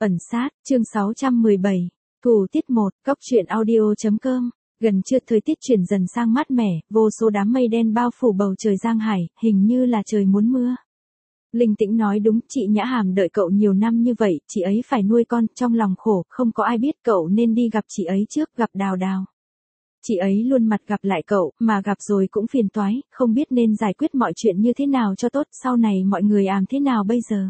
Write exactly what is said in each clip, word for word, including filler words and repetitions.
Ẩn sát, chương sáu trăm mười bảy, Thủ tiết một, Cóc truyện audio.com. Gần trưa thời tiết chuyển dần sang mát mẻ, vô số đám mây đen bao phủ bầu trời Giang Hải, hình như là trời muốn mưa. Linh Tĩnh nói đúng, chị Nhã Hàm đợi cậu nhiều năm như vậy, chị ấy phải nuôi con, trong lòng khổ, không có ai biết cậu nên đi gặp chị ấy trước, gặp Đào Đào. Chị ấy luôn mặt gặp lại cậu, mà gặp rồi cũng phiền toái, không biết nên giải quyết mọi chuyện như thế nào cho tốt, sau này mọi người làm thế nào bây giờ.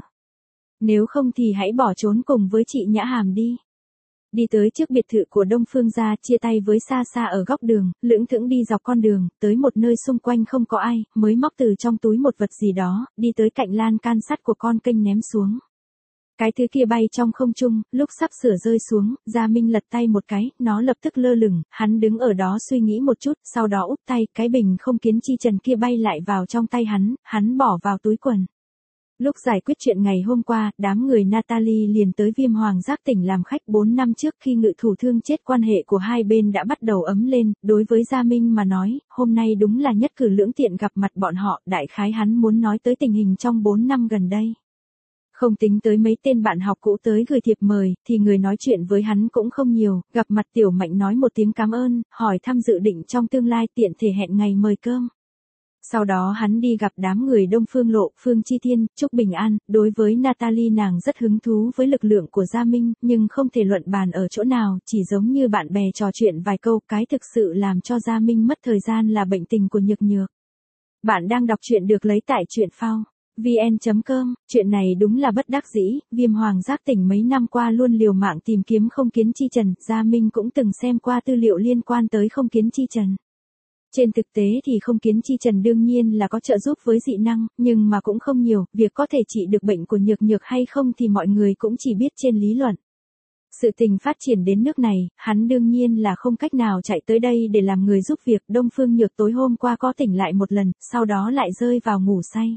Nếu không thì hãy bỏ trốn cùng với chị Nhã Hàm đi. Đi tới trước biệt thự của Đông Phương gia, chia tay với Sa Sa ở góc đường, lững thững đi dọc con đường, tới một nơi xung quanh không có ai, mới móc từ trong túi một vật gì đó, đi tới cạnh lan can sắt của con kênh ném xuống. Cái thứ kia bay trong không trung, lúc sắp sửa rơi xuống, Gia Minh lật tay một cái, nó lập tức lơ lửng, hắn đứng ở đó suy nghĩ một chút, sau đó úp tay, cái bình không kiến chi trần kia bay lại vào trong tay hắn, hắn bỏ vào túi quần. Lúc giải quyết chuyện ngày hôm qua, đám người Natalie liền tới Viêm Hoàng Giác tỉnh làm khách bốn năm trước khi ngự thủ thương chết, quan hệ của hai bên đã bắt đầu ấm lên, đối với Gia Minh mà nói, hôm nay đúng là nhất cử lưỡng tiện gặp mặt bọn họ, đại khái hắn muốn nói tới tình hình trong bốn năm gần đây. Không tính tới mấy tên bạn học cũ tới gửi thiệp mời, thì người nói chuyện với hắn cũng không nhiều, gặp mặt Tiểu Mạnh nói một tiếng cảm ơn, hỏi thăm dự định trong tương lai, tiện thể hẹn ngày mời cơm. Sau đó hắn đi gặp đám người Đông Phương Lộ, Phương Chi Thiên, Trúc Bình An, đối với Natalie nàng rất hứng thú với lực lượng của Gia Minh, nhưng không thể luận bàn ở chỗ nào, chỉ giống như bạn bè trò chuyện vài câu, cái thực sự làm cho Gia Minh mất thời gian là bệnh tình của Nhược Nhược. Bạn đang đọc truyện được lấy tại truyện phao vn chấm com, chuyện này đúng là bất đắc dĩ, Viêm Hoàng Giác tỉnh mấy năm qua luôn liều mạng tìm kiếm Không Kiến Chi Trần, Gia Minh cũng từng xem qua tư liệu liên quan tới Không Kiến Chi Trần. Trên thực tế thì Không Kiến Chi Trần đương nhiên là có trợ giúp với dị năng, nhưng mà cũng không nhiều, việc có thể trị được bệnh của Nhược Nhược hay không thì mọi người cũng chỉ biết trên lý luận. Sự tình phát triển đến nước này, hắn đương nhiên là không cách nào chạy tới đây để làm người giúp việc. Đông Phương Nhược tối hôm qua có tỉnh lại một lần, sau đó lại rơi vào ngủ say.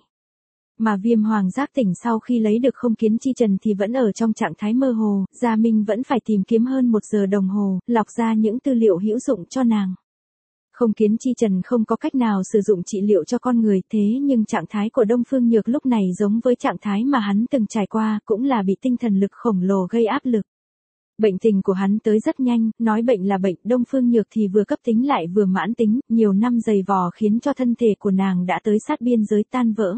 Mà Viêm Hoàng Giác tỉnh sau khi lấy được Không Kiến Chi Trần thì vẫn ở trong trạng thái mơ hồ, Gia Minh vẫn phải tìm kiếm hơn một giờ đồng hồ, lọc ra những tư liệu hữu dụng cho nàng. Không Kiến Chi Trần không có cách nào sử dụng trị liệu cho con người, thế nhưng trạng thái của Đông Phương Nhược lúc này giống với trạng thái mà hắn từng trải qua, cũng là bị tinh thần lực khổng lồ gây áp lực. Bệnh tình của hắn tới rất nhanh, nói bệnh là bệnh, Đông Phương Nhược thì vừa cấp tính lại vừa mãn tính, nhiều năm dày vò khiến cho thân thể của nàng đã tới sát biên giới tan vỡ.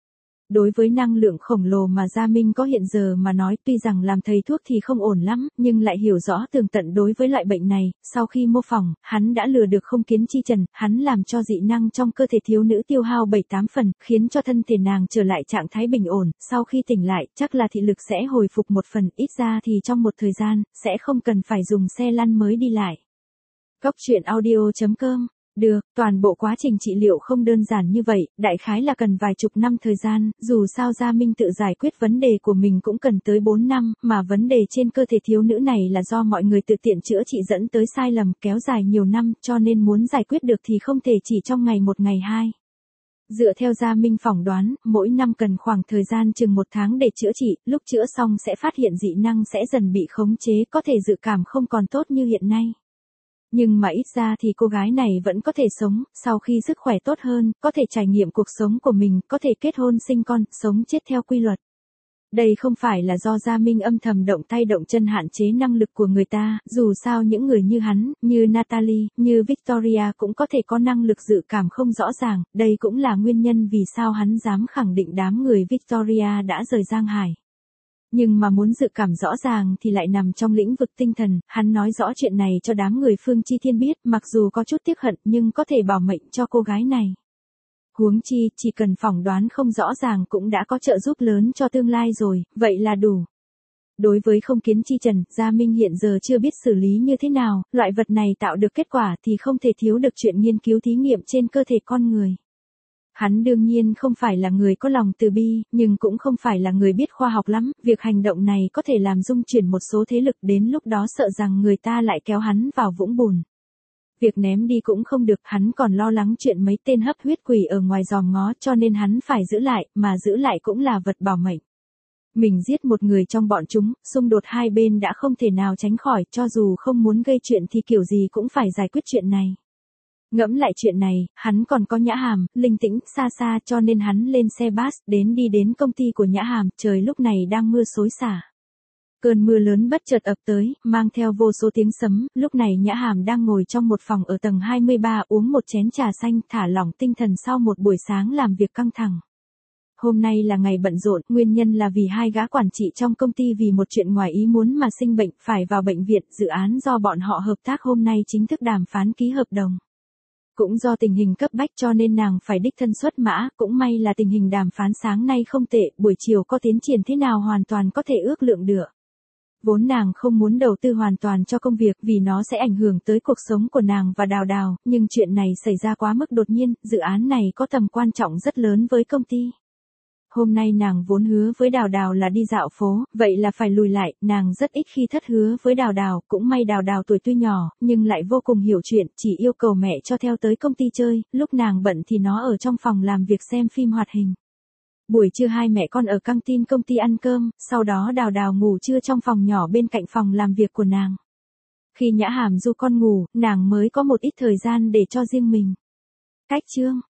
Đối với năng lượng khổng lồ mà Gia Minh có hiện giờ mà nói, tuy rằng làm thầy thuốc thì không ổn lắm, nhưng lại hiểu rõ tường tận đối với loại bệnh này, sau khi mô phỏng, hắn đã lừa được Không Kiến Chi Trần, hắn làm cho dị năng trong cơ thể thiếu nữ tiêu hao bảy tám phần, khiến cho thân thể nàng trở lại trạng thái bình ổn, sau khi tỉnh lại, chắc là thị lực sẽ hồi phục một phần, ít ra thì trong một thời gian, sẽ không cần phải dùng xe lăn mới đi lại. Cóc truyện audio.com. Được, toàn bộ quá trình trị liệu không đơn giản như vậy, đại khái là cần vài chục năm thời gian, dù sao Gia Minh tự giải quyết vấn đề của mình cũng cần tới bốn năm, mà vấn đề trên cơ thể thiếu nữ này là do mọi người tự tiện chữa trị dẫn tới sai lầm kéo dài nhiều năm, cho nên muốn giải quyết được thì không thể chỉ trong ngày một ngày hai. Dựa theo Gia Minh phỏng đoán, mỗi năm cần khoảng thời gian chừng một tháng để chữa trị, lúc chữa xong sẽ phát hiện dị năng sẽ dần bị khống chế, có thể dự cảm không còn tốt như hiện nay. Nhưng mà ít ra thì cô gái này vẫn có thể sống, sau khi sức khỏe tốt hơn, có thể trải nghiệm cuộc sống của mình, có thể kết hôn sinh con, sống chết theo quy luật. Đây không phải là do Gia Minh âm thầm động tay động chân hạn chế năng lực của người ta, dù sao những người như hắn, như Natalie, như Victoria cũng có thể có năng lực dự cảm không rõ ràng, đây cũng là nguyên nhân vì sao hắn dám khẳng định đám người Victoria đã rời Giang Hải. Nhưng mà muốn dự cảm rõ ràng thì lại nằm trong lĩnh vực tinh thần, hắn nói rõ chuyện này cho đám người Phương Chi Thiên biết, mặc dù có chút tiếc hận nhưng có thể bảo mệnh cho cô gái này. Huống chi, chỉ cần phỏng đoán không rõ ràng cũng đã có trợ giúp lớn cho tương lai rồi, vậy là đủ. Đối với Không Kiến Chi Trần, Gia Minh hiện giờ chưa biết xử lý như thế nào, loại vật này tạo được kết quả thì không thể thiếu được chuyện nghiên cứu thí nghiệm trên cơ thể con người. Hắn đương nhiên không phải là người có lòng từ bi, nhưng cũng không phải là người biết khoa học lắm, việc hành động này có thể làm rung chuyển một số thế lực, đến lúc đó sợ rằng người ta lại kéo hắn vào vũng bùn. Việc ném đi cũng không được, hắn còn lo lắng chuyện mấy tên hấp huyết quỷ ở ngoài giòm ngó, cho nên hắn phải giữ lại, mà giữ lại cũng là vật bảo mệnh. Mình giết một người trong bọn chúng, xung đột hai bên đã không thể nào tránh khỏi, cho dù không muốn gây chuyện thì kiểu gì cũng phải giải quyết chuyện này. Ngẫm lại chuyện này, hắn còn có Nhã Hàm, Linh Tĩnh, Sa Sa, cho nên hắn lên xe bus, đến đi đến công ty của Nhã Hàm, trời lúc này đang mưa xối xả. Cơn mưa lớn bất chợt ập tới, mang theo vô số tiếng sấm, lúc này Nhã Hàm đang ngồi trong một phòng ở tầng hai mươi ba uống một chén trà xanh thả lỏng tinh thần sau một buổi sáng làm việc căng thẳng. Hôm nay là ngày bận rộn, nguyên nhân là vì hai gã quản trị trong công ty vì một chuyện ngoài ý muốn mà sinh bệnh phải vào bệnh viện, dự án do bọn họ hợp tác hôm nay chính thức đàm phán ký hợp đồng. Cũng do tình hình cấp bách cho nên nàng phải đích thân xuất mã, cũng may là tình hình đàm phán sáng nay không tệ, buổi chiều có tiến triển thế nào hoàn toàn có thể ước lượng được. Vốn nàng không muốn đầu tư hoàn toàn cho công việc vì nó sẽ ảnh hưởng tới cuộc sống của nàng và Đào Đào, nhưng chuyện này xảy ra quá mức đột nhiên, dự án này có tầm quan trọng rất lớn với công ty. Hôm nay nàng vốn hứa với Đào Đào là đi dạo phố, vậy là phải lùi lại, nàng rất ít khi thất hứa với Đào Đào, cũng may Đào Đào tuổi tuy nhỏ, nhưng lại vô cùng hiểu chuyện, chỉ yêu cầu mẹ cho theo tới công ty chơi, lúc nàng bận thì nó ở trong phòng làm việc xem phim hoạt hình. Buổi trưa hai mẹ con ở căng tin công ty ăn cơm, sau đó Đào Đào ngủ trưa trong phòng nhỏ bên cạnh phòng làm việc của nàng. Khi Nhã Hàm du con ngủ, nàng mới có một ít thời gian để cho riêng mình. Cách chương